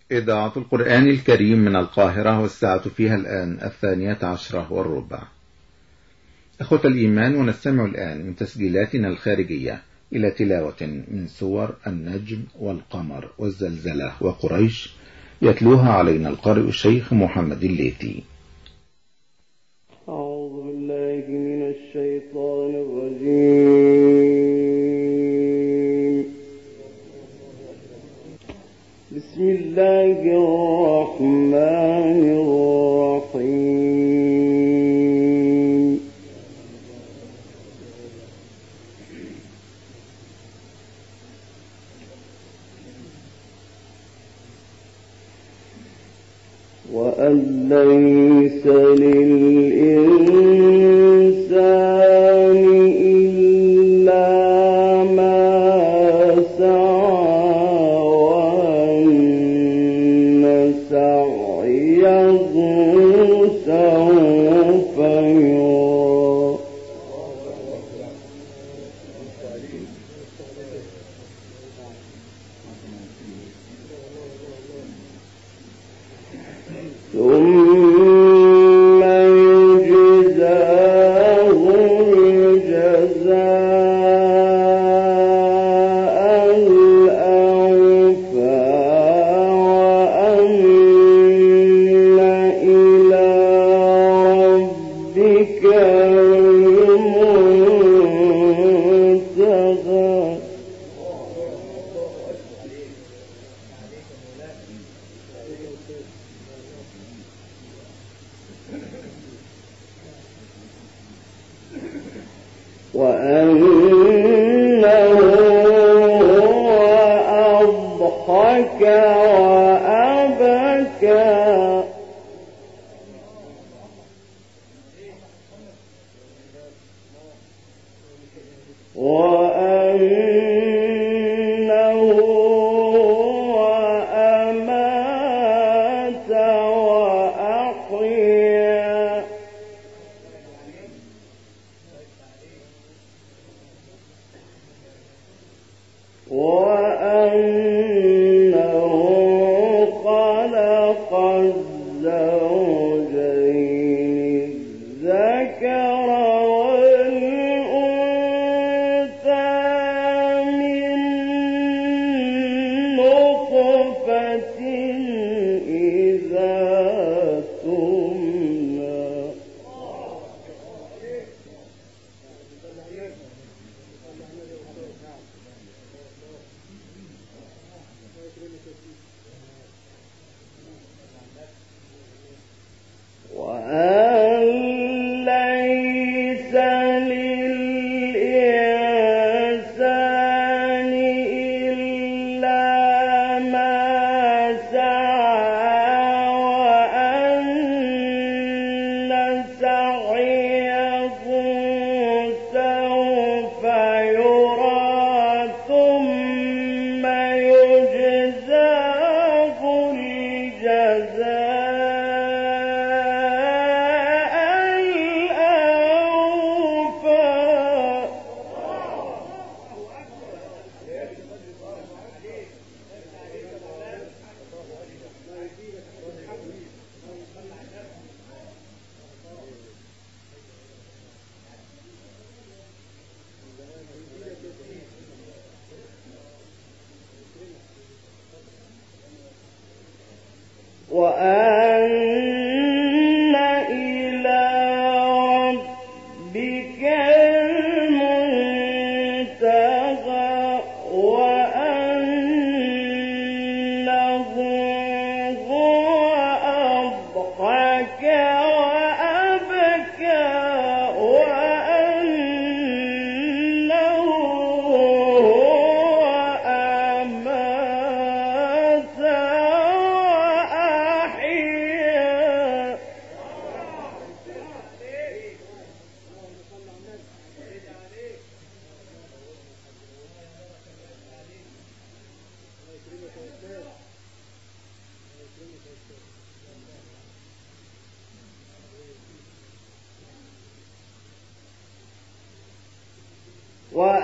إذاعة القرآن الكريم من القاهرة، والساعة فيها الآن 12:15. أخوة الإيمان، ونستمع الآن من تسجيلاتنا الخارجية إلى تلاوة من سور النجم والقمر والزلزلة وقريش، يتلوها علينا القارئ الشيخ محمد الليثي. أعوذ بالله من الشيطان الرجيم. بسم الله الرحمن الرحيم. وأن ليس للإنسان إلا ما سعى، وأن سعيه سوف يرى. ثم يجزاه الجزاء الأوفى، وأن إلى ربك المنتهى. وأنه هو أضحك وأبكى. وأنه هو أمات وأحيا. وأنه خلق الزوجين الذكر والأنثى من نطفة إذا تمنى. وأن ليس للإنسان إلا ما سعى، وأن سعيه سوف يرى، ثم يجزاه الجزاء وأن إلى ربك المنتهى. وأنه هو أضحك وأبكى. وأنه هو أمات وأحيا.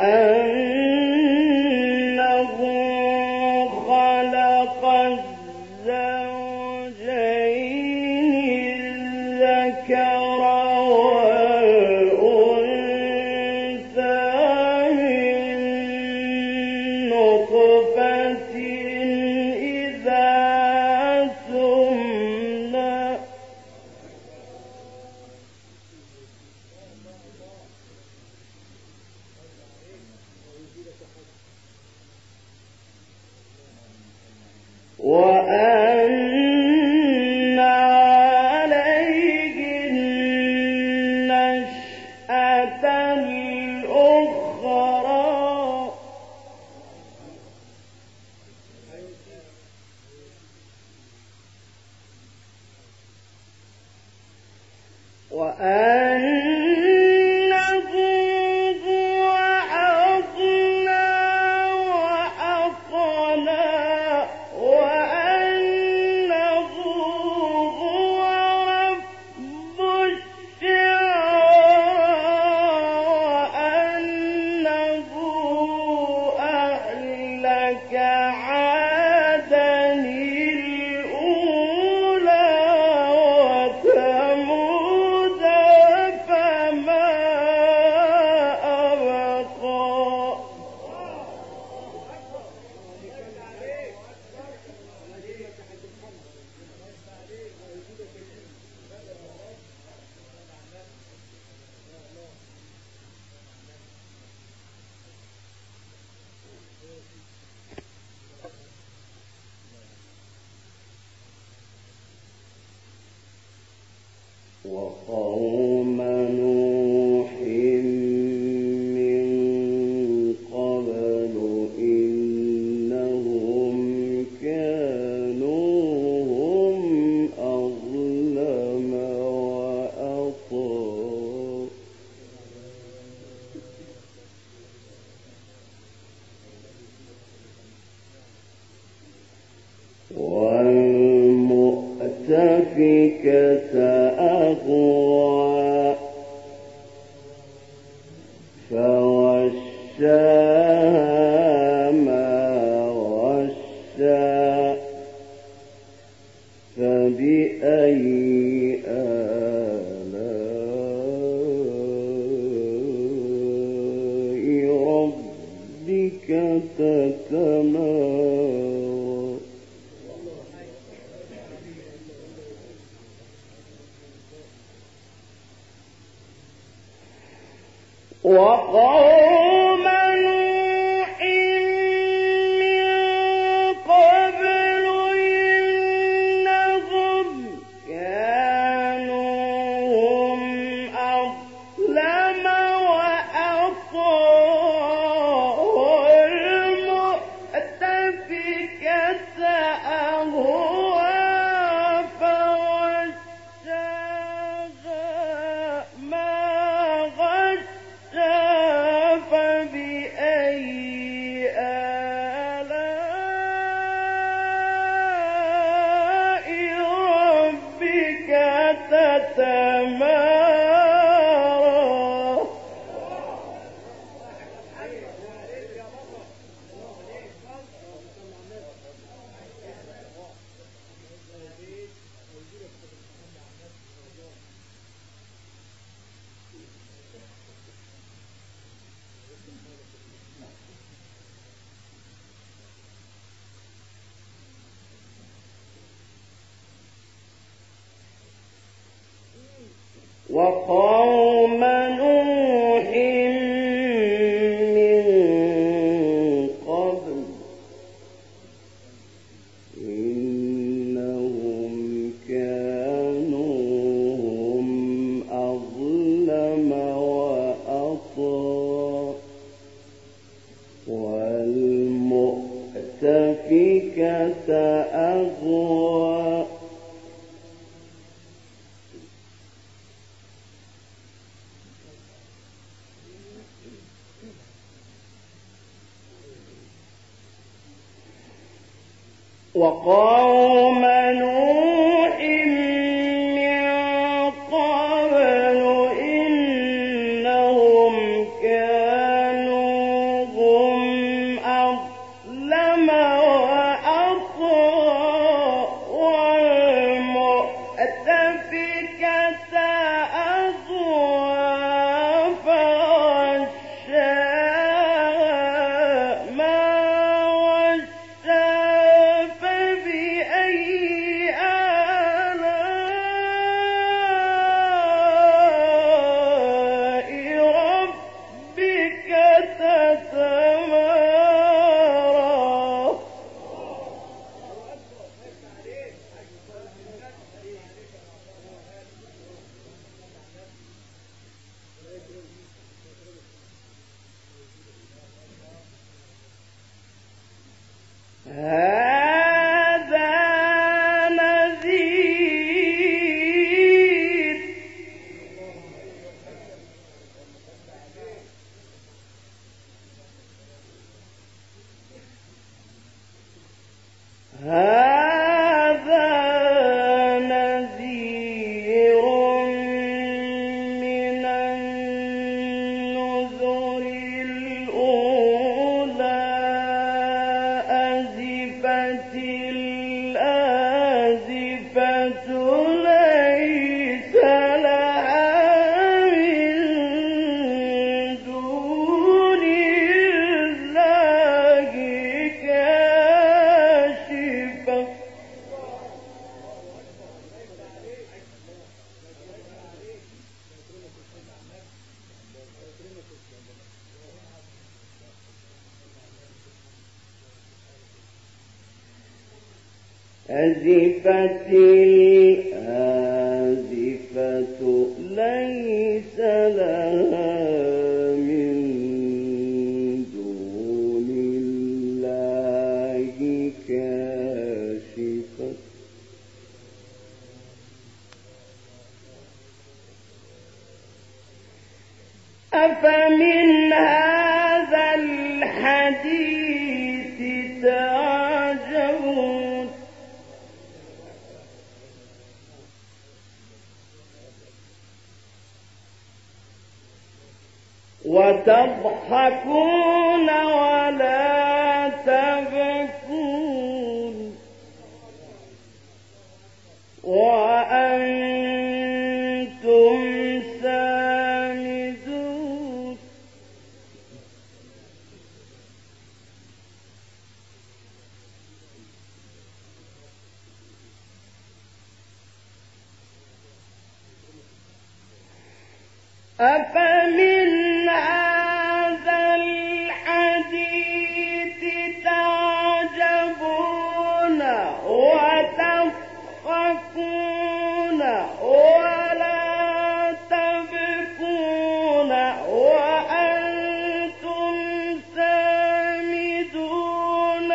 وأنه خلق الزوجين الذكر والأنثى من نطفة إذا تمنى وأن عليه النشأة الأخرى وأنه هو أغنى وأقنى وأنه هو رب الشعرى وأنه أهلك عادا الأولى وثمود فما أبقى وقوم نوح من قبل إنهم كانوا هم أظلم وأطغى والمؤتفكة أهوى فغشاها ما غشا فبأي آلاء ربك تتمارى وقوم نوح من قبل إنهم كانوا هم أظلم وأطغى والمؤتفكة أهوى فغشاها ما غشا فبأي آلاء ربك تتمارى وقوم نوح من قبل إنهم كانوا هم أظلم وأطغى والمؤتفكة أهوى وقوم نوح من قبل إنهم كانوا هم أظلم وأطغى الآزفة ليس لها من دون الله كاشفة أزفت الآزفة ليس لها من دون الله كاشفة أفمن هذا الحديث تعجبون وتضحكون ولا تبكون وأنتم سامدون أفمن هذا الحديث تعجبون وتضحكون ولا تبكون وأنتم سامدون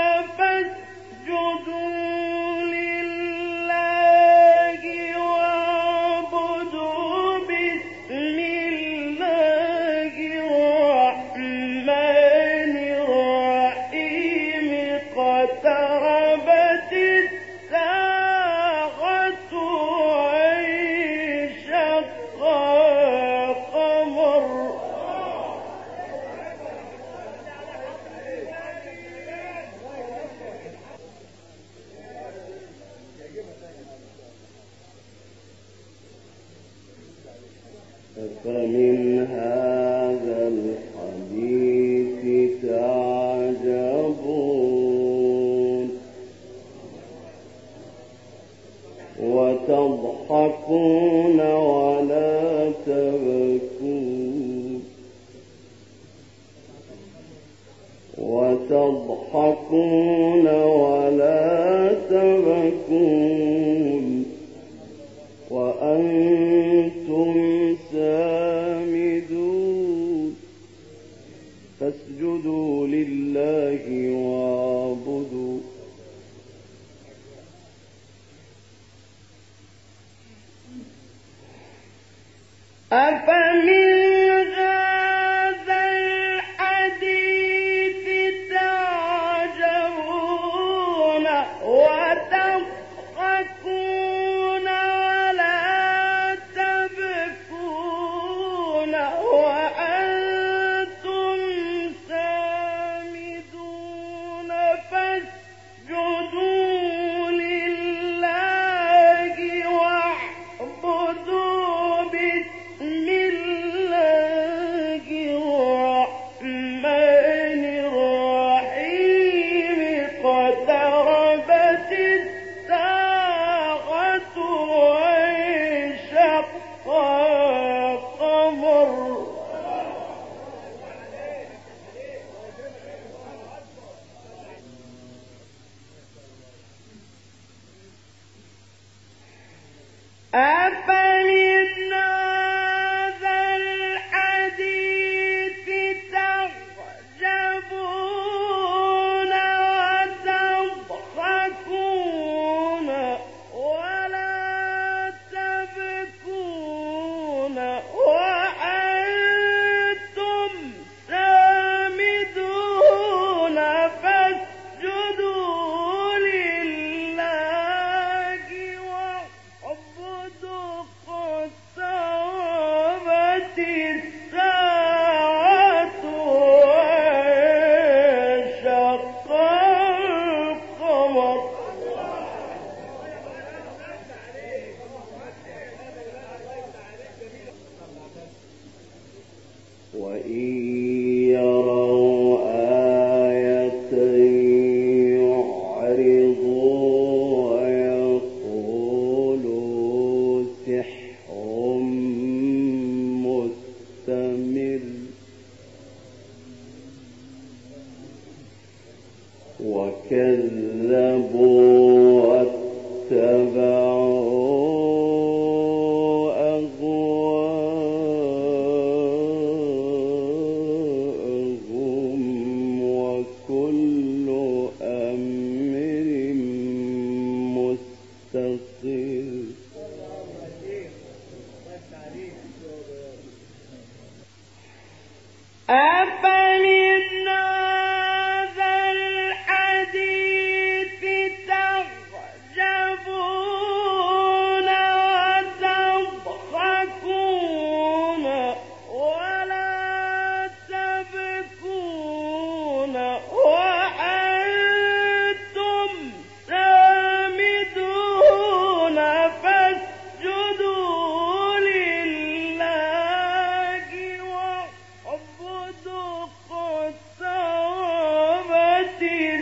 فاسجدوا لله واعبدوا باسم الله الرحمن الرحيم اقتربت الساعة وانشق القمر أفمن هذا الحديث تعجبون وتضحكون ولا تبكون وتضحكون ولا تبكون وأنتم سامدون فاسجدوا لله واعبدوا أفمن هذا الحديث تعجبون وتضحكون ولا تبكون وأنتم سامدون فاسجدوا لله واعبدوا باسم الله الرحمن الرحيم اقتربت الساعة وانشق القمر أفمن هذا الحديث تعجبون وتضحكون ولا تبكون وأنتم سامدون فاسجدوا لله واعبدوا متصل أفمن هذا الحديث تعجبون وتضحكون ولا تبكون وأنتم سامدون فاسجدوا لله واعبدوا اقتربت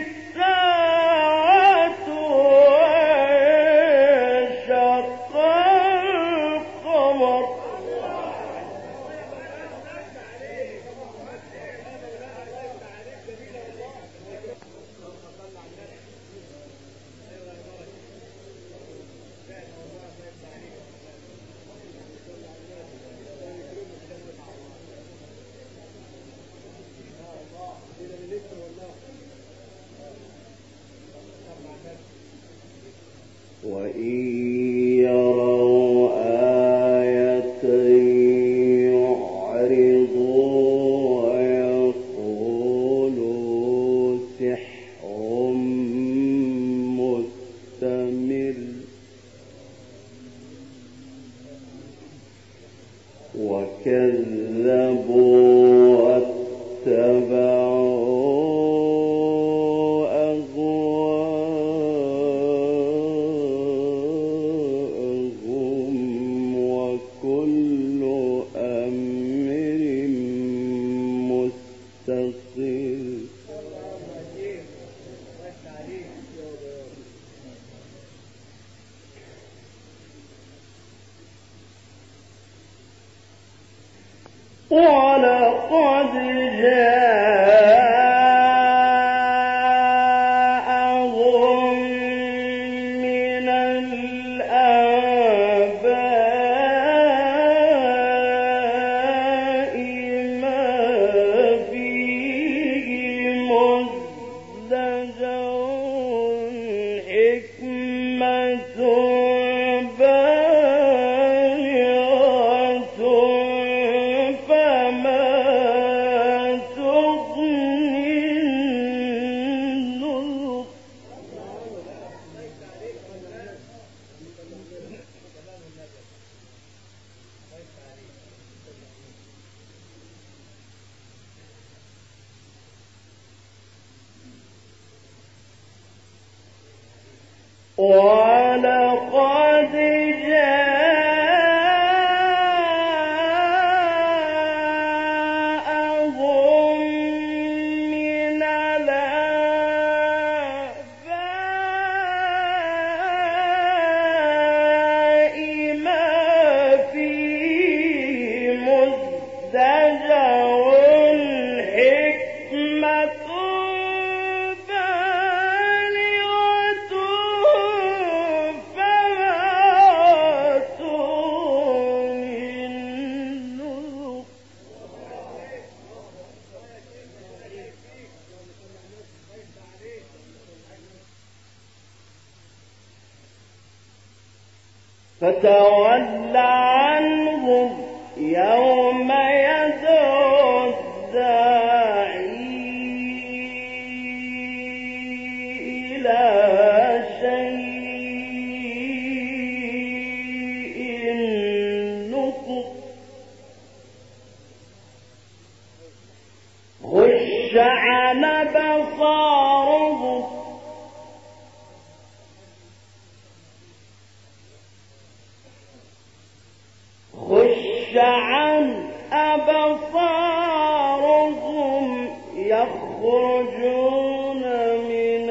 الساعة وانشق القمر وإن يروا آية يعرضوا ويقولوا سحر مستمر وكذبوا واتبعوا أهواءهم وكل أمر مستقر ولقد جاءهم من الآباء ما فيه مزدجر حكمة بالغة فما تغني النذر ولقد جاءهم من الآباء ما فيه مزدجر حكمة بالغة فما تغني النذر فتول عنهم يوم يدعو الداعي إلى شيء نكر خش عن بصارهم خش عن أبصارهم يخرجون من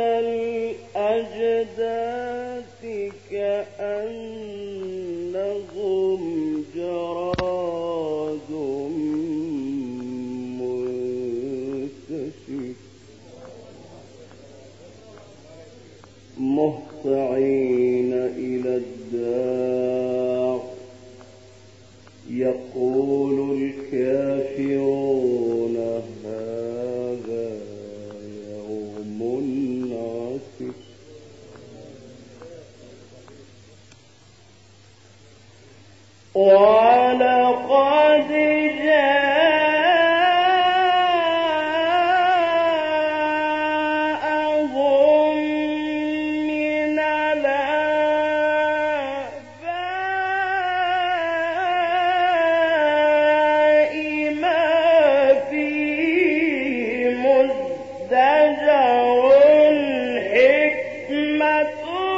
الأجداث كأنهم جراد منتشر مهطعين إلى الداع يقول الكافرون هذا يوم عسر ولقد جاءهم من الآباء ما فيه مزدجر حكمة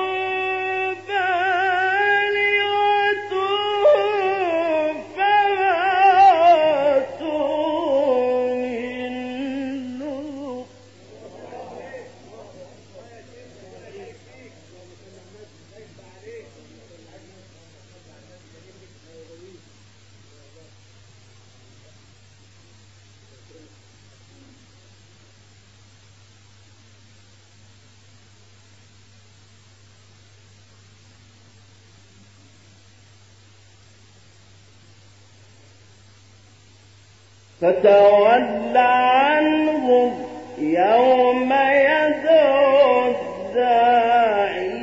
فتول عنهم يوم يدعو الداعي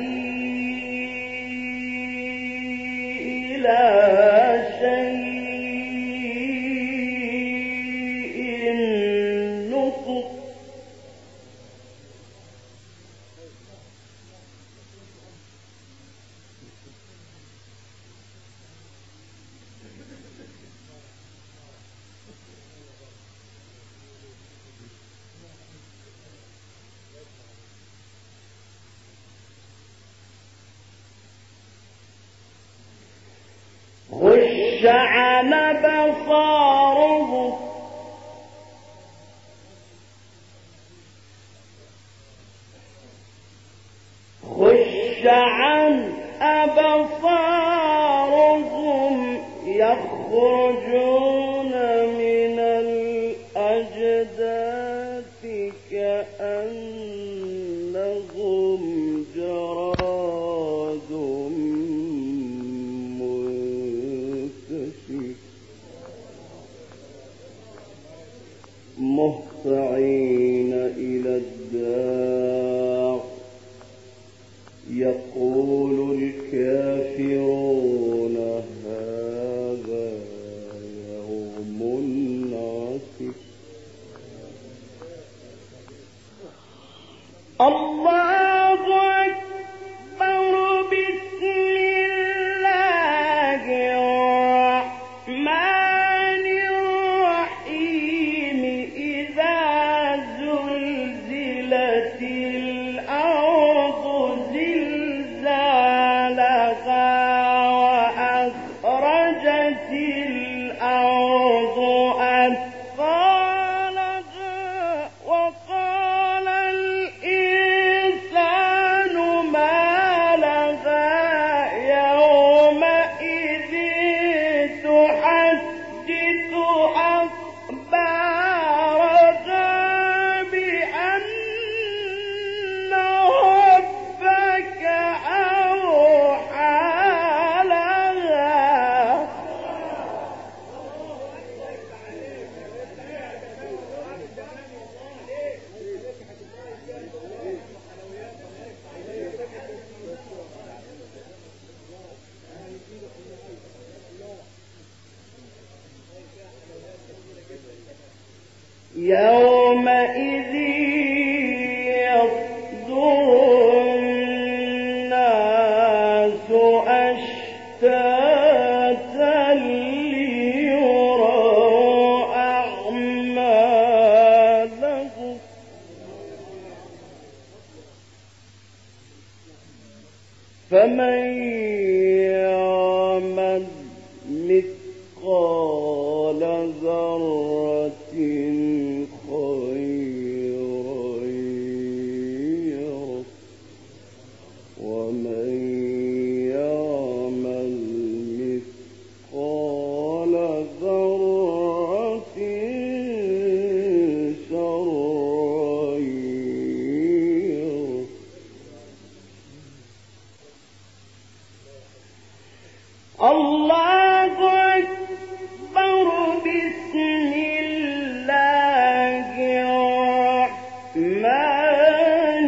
إلى شيء نكر خش عن بصاره خش عن أبصارهم يخرجون من الأجداث كأنهم جراد منتشر مهطعين إلى الداع يقول الكافرون هذا يوم عسر الله أكبر بسم الله الرحمن الرحيم إذا زلزلت الأرض زلزالها وأخرجت الأرض أثقالها وقال الإنسان ما لها يومئذ تحدث أخبارها بأن ربك أوحى لها يومئذ يصدر الناس أشتاتا ليروا أعمالهم فمن يعمل مثقال ذرة خيرا يره ومن يعمل مثقال ذرة شرا يره الله أكبر بسم الله الرحمن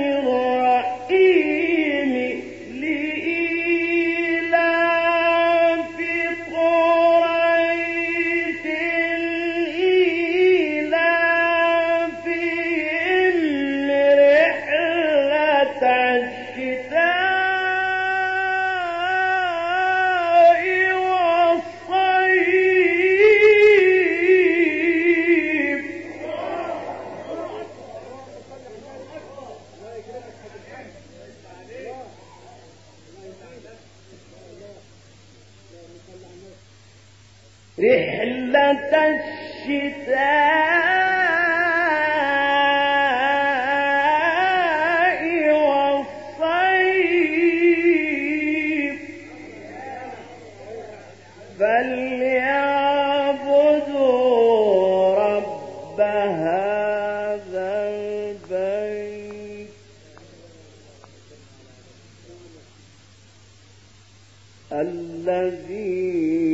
الرحيم لإيلاف قريش رحلة الشتاء والصيف فليعبدوا رب هذا البيت الذي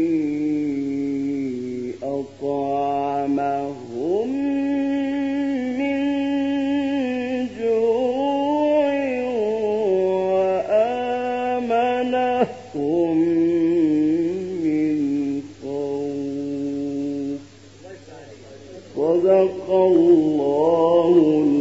أطعمهم من جوع وآمنهم من خوف. صدق الله